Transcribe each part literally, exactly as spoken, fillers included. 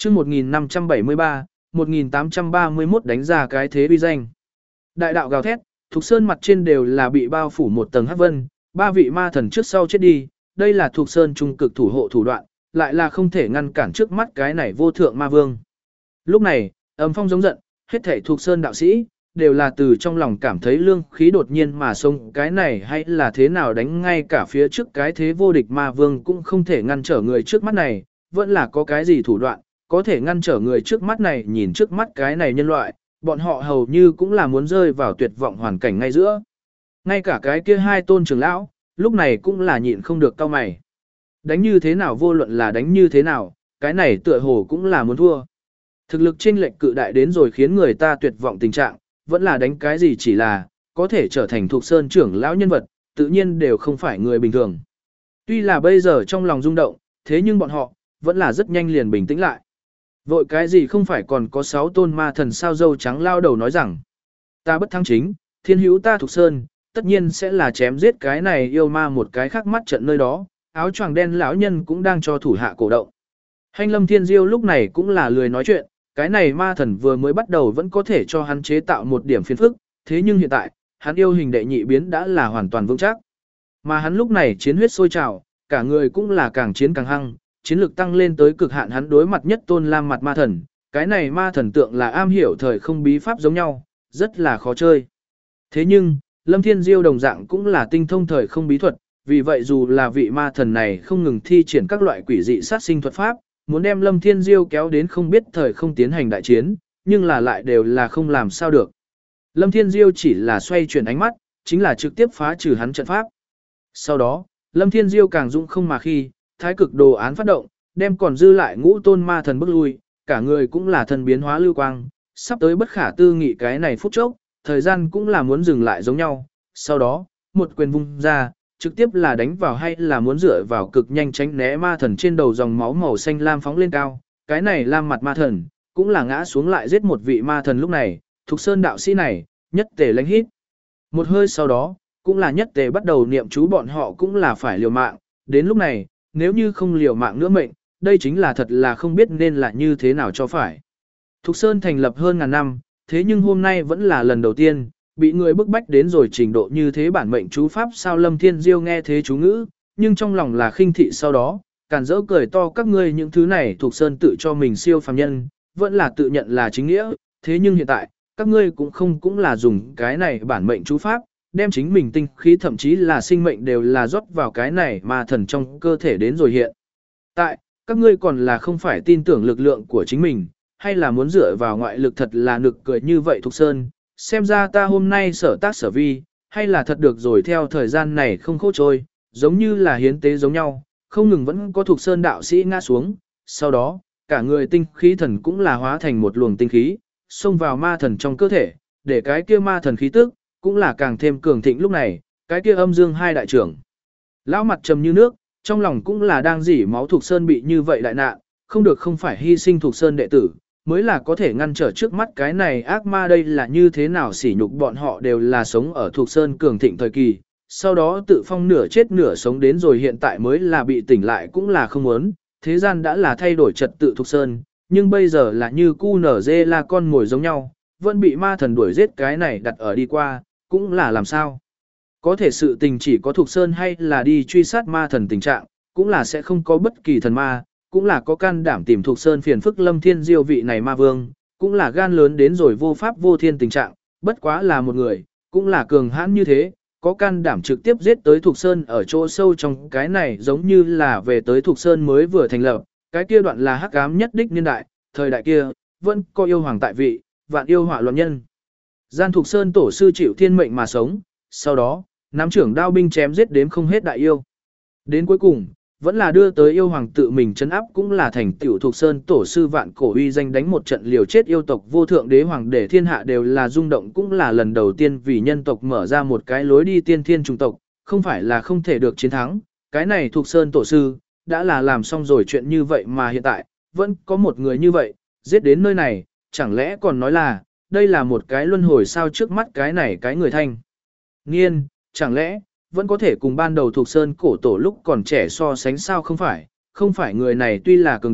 chương một nghìn năm trăm bảy mươi ba, một nghìn tám trăm ba mươi mốt đánh ra cái thế uy danh. Đại đạo gào thét, Thục Sơn mặt trên đều là bị bao phủ một tầng hắc vân, ba vị ma thần trước sau chết đi, đây là Thục Sơn trung cực thủ hộ thủ đoạn, lại là không thể ngăn cản trước mắt cái này vô thượng ma vương. Lúc này, âm phong giống giận, hết thảy Thục Sơn đạo sĩ, đều là từ trong lòng cảm thấy lương khí đột nhiên mà xông, cái này hay là thế nào đánh ngay cả phía trước cái thế vô địch ma vương cũng không thể ngăn trở người trước mắt này, vẫn là có cái gì thủ đoạn, có thể ngăn trở người trước mắt này nhìn trước mắt cái này nhân loại, bọn họ hầu như cũng là muốn rơi vào tuyệt vọng hoàn cảnh ngay giữa. Ngay cả cái kia hai tôn trưởng lão, lúc này cũng là nhịn không được cau mày. Đánh như thế nào vô luận là đánh như thế nào, cái này tựa hồ cũng là muốn thua. Thực lực chênh lệch cự đại đến rồi khiến người ta tuyệt vọng tình trạng, vẫn là đánh cái gì chỉ là, có thể trở thành thuộc sơn trưởng lão nhân vật, tự nhiên đều không phải người bình thường. Tuy là bây giờ trong lòng rung động, thế nhưng bọn họ, vẫn là rất nhanh liền bình tĩnh lại. Vội cái gì không phải còn có sáu tôn ma thần sao dâu trắng lao đầu nói rằng, ta bất thắng chính, thiên hữu ta thuộc sơn, tất nhiên sẽ là chém giết cái này yêu ma một cái khác mắt trận nơi đó, áo choàng đen lão nhân cũng đang cho thủ hạ cổ động. Hành Lâm Thiên Diêu lúc này cũng là lười nói chuyện, cái này ma thần vừa mới bắt đầu vẫn có thể cho hắn chế tạo một điểm phiền phức, thế nhưng hiện tại, hắn yêu hình đệ nhị biến đã là hoàn toàn vững chắc. Mà hắn lúc này chiến huyết sôi trào, cả người cũng là càng chiến càng hăng, chiến lực tăng lên tới cực hạn, hắn đối mặt nhất tôn lam mặt ma thần, cái này ma thần tượng là am hiểu thời không bí pháp giống nhau, rất là khó chơi. Thế nhưng, Lâm Thiên Diêu đồng dạng cũng là tinh thông thời không bí thuật, vì vậy dù là vị ma thần này không ngừng thi triển các loại quỷ dị sát sinh thuật pháp, muốn đem Lâm Thiên Diêu kéo đến không biết thời không tiến hành đại chiến, nhưng là lại đều là không làm sao được. Lâm Thiên Diêu chỉ là xoay chuyển ánh mắt, chính là trực tiếp phá trừ hắn trận pháp. Sau đó, Lâm Thiên Diêu càng dũng không mà khi, thái cực đồ án phát động, đem còn dư lại ngũ tôn ma thần bức lui, cả người cũng là thần biến hóa lưu quang, sắp tới bất khả tư nghị cái này phút chốc, thời gian cũng là muốn dừng lại giống nhau. Sau đó, một quyền vung ra, trực tiếp là đánh vào hay là muốn dựa vào cực nhanh tránh né ma thần trên đầu dòng máu màu xanh lam phóng lên cao, cái này lam mặt ma thần, cũng là ngã xuống lại giết một vị ma thần lúc này, Thục Sơn đạo sĩ này, nhất tề lãnh hít. Một hơi sau đó, cũng là nhất tề bắt đầu niệm chú, bọn họ cũng là phải liều mạng, đến lúc này, nếu như không liều mạng nữa mệnh, đây chính là thật là không biết nên là như thế nào cho phải. Thục Sơn thành lập hơn ngàn năm, thế nhưng hôm nay vẫn là lần đầu tiên, bị người bức bách đến rồi trình độ như thế, bản mệnh chú pháp sao. Lâm Thiên Diêu nghe thế chú ngữ, nhưng trong lòng là khinh thị, sau đó, càn rỡ cười to, các ngươi những thứ này Thục Sơn tự cho mình siêu phàm nhân, vẫn là tự nhận là chính nghĩa, thế nhưng hiện tại, các ngươi cũng không cũng là dùng cái này bản mệnh chú pháp, đem chính mình tinh khí thậm chí là sinh mệnh đều là rót vào cái này ma thần trong cơ thể đến rồi hiện. Tại, các ngươi còn là không phải tin tưởng lực lượng của chính mình, hay là muốn dựa vào ngoại lực, thật là nực cười như vậy Thục Sơn, xem ra ta hôm nay sở tác sở vi, hay là thật được rồi, theo thời gian này không khô trôi, giống như là hiến tế giống nhau, không ngừng vẫn có Thục Sơn đạo sĩ ngã xuống, sau đó, cả người tinh khí thần cũng là hóa thành một luồng tinh khí, xông vào ma thần trong cơ thể, để cái kia ma thần khí tức, cũng là càng thêm cường thịnh. Lúc này, cái kia âm dương hai đại trưởng, lão mặt trầm như nước, trong lòng cũng là đang dỉ máu, Thục Sơn bị như vậy đại nạn, không được không phải hy sinh Thục Sơn đệ tử, mới là có thể ngăn trở trước mắt cái này ác ma. Đây là như thế nào sỉ nhục, bọn họ đều là sống ở Thục Sơn cường thịnh thời kỳ, sau đó tự phong nửa chết nửa sống đến rồi hiện tại mới là bị tỉnh lại, cũng là không muốn, thế gian đã là thay đổi trật tự Thục Sơn, nhưng bây giờ là như cu nở dê là con mồi giống nhau, vẫn bị ma thần đuổi giết, cái này đặt ở đi qua, cũng là làm sao. Có thể sự tình chỉ có Thục Sơn hay là đi truy sát ma thần tình trạng, cũng là sẽ không có bất kỳ thần ma, cũng là có can đảm tìm Thục Sơn phiền phức. Lâm Thiên Diêu vị này ma vương, cũng là gan lớn đến rồi vô pháp vô thiên tình trạng, bất quá là một người, cũng là cường hãn như thế, có can đảm trực tiếp giết tới Thục Sơn ở chỗ sâu trong cái này, giống như là về tới Thục Sơn mới vừa thành lập, cái kia đoạn là hắc ám nhất đích niên đại, thời đại kia, vẫn có yêu hoàng tại vị, vạn yêu họa loạn nhân. Gian Thục Sơn tổ sư chịu thiên mệnh mà sống, sau đó, nắm trưởng đao binh chém giết đếm không hết đại yêu. Đến cuối cùng, vẫn là đưa tới yêu hoàng tự mình trấn áp, cũng là thành tiểu Thục Sơn tổ sư vạn cổ uy danh, đánh một trận liều chết yêu tộc vô thượng đế hoàng, để thiên hạ đều là rung động, cũng là lần đầu tiên vì nhân tộc mở ra một cái lối đi tiên thiên trùng tộc, không phải là không thể được chiến thắng. Cái này Thục Sơn tổ sư, đã là làm xong rồi chuyện như vậy mà hiện tại, vẫn có một người như vậy, giết đến nơi này, chẳng lẽ còn nói là, đây là một cái luân hồi sao? Trước mắt cái này cái người thanh niên, chẳng lẽ, vẫn có thể cùng ban đầu Thục Sơn cổ tổ lúc còn trẻ so sánh sao? Không phải, không phải, người này tuy là cường đại,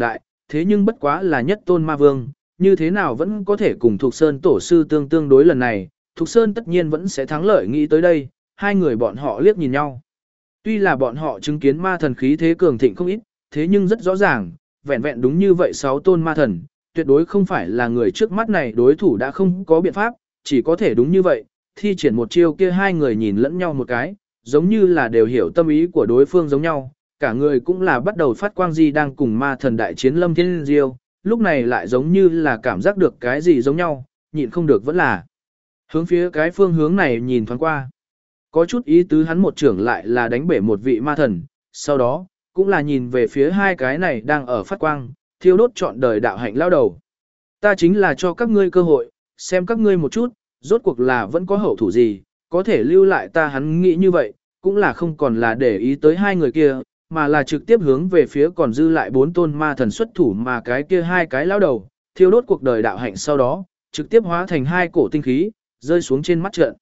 thế nhưng bất quá là nhất tôn ma vương, như thế nào vẫn có thể cùng Thục Sơn tổ sư tương tương đối lần này, Thục Sơn tất nhiên vẫn sẽ thắng lợi nghĩ tới đây, hai người bọn họ liếc nhìn nhau. Tuy là bọn họ chứng kiến ma thần khí thế cường thịnh không ít, thế nhưng rất rõ ràng, vẹn vẹn đúng như vậy sáu tôn ma thần, tuyệt đối không phải là người trước mắt này đối thủ đã không có biện pháp, chỉ có thể đúng như vậy, thi triển một chiêu kia hai người nhìn lẫn nhau một cái, giống như là đều hiểu tâm ý của đối phương giống nhau, cả người cũng là bắt đầu phát quang di đang cùng ma thần đại chiến Lâm Thiên Diêu, lúc này lại giống như là cảm giác được cái gì giống nhau, nhịn không được vẫn là hướng phía cái phương hướng này nhìn thoáng qua. Có chút ý tứ hắn một trưởng lại là đánh bể một vị ma thần, sau đó, cũng là nhìn về phía hai cái này đang ở phát quang, thiêu đốt trọn đời đạo hạnh lao đầu. Ta chính là cho các ngươi cơ hội, xem các ngươi một chút, rốt cuộc là vẫn có hậu thủ gì, có thể lưu lại ta hắn nghĩ như vậy, cũng là không còn là để ý tới hai người kia, mà là trực tiếp hướng về phía còn dư lại bốn tôn ma thần xuất thủ mà cái kia hai cái lao đầu, thiêu đốt cuộc đời đạo hạnh sau đó, trực tiếp hóa thành hai cổ tinh khí, rơi xuống trên mắt trận.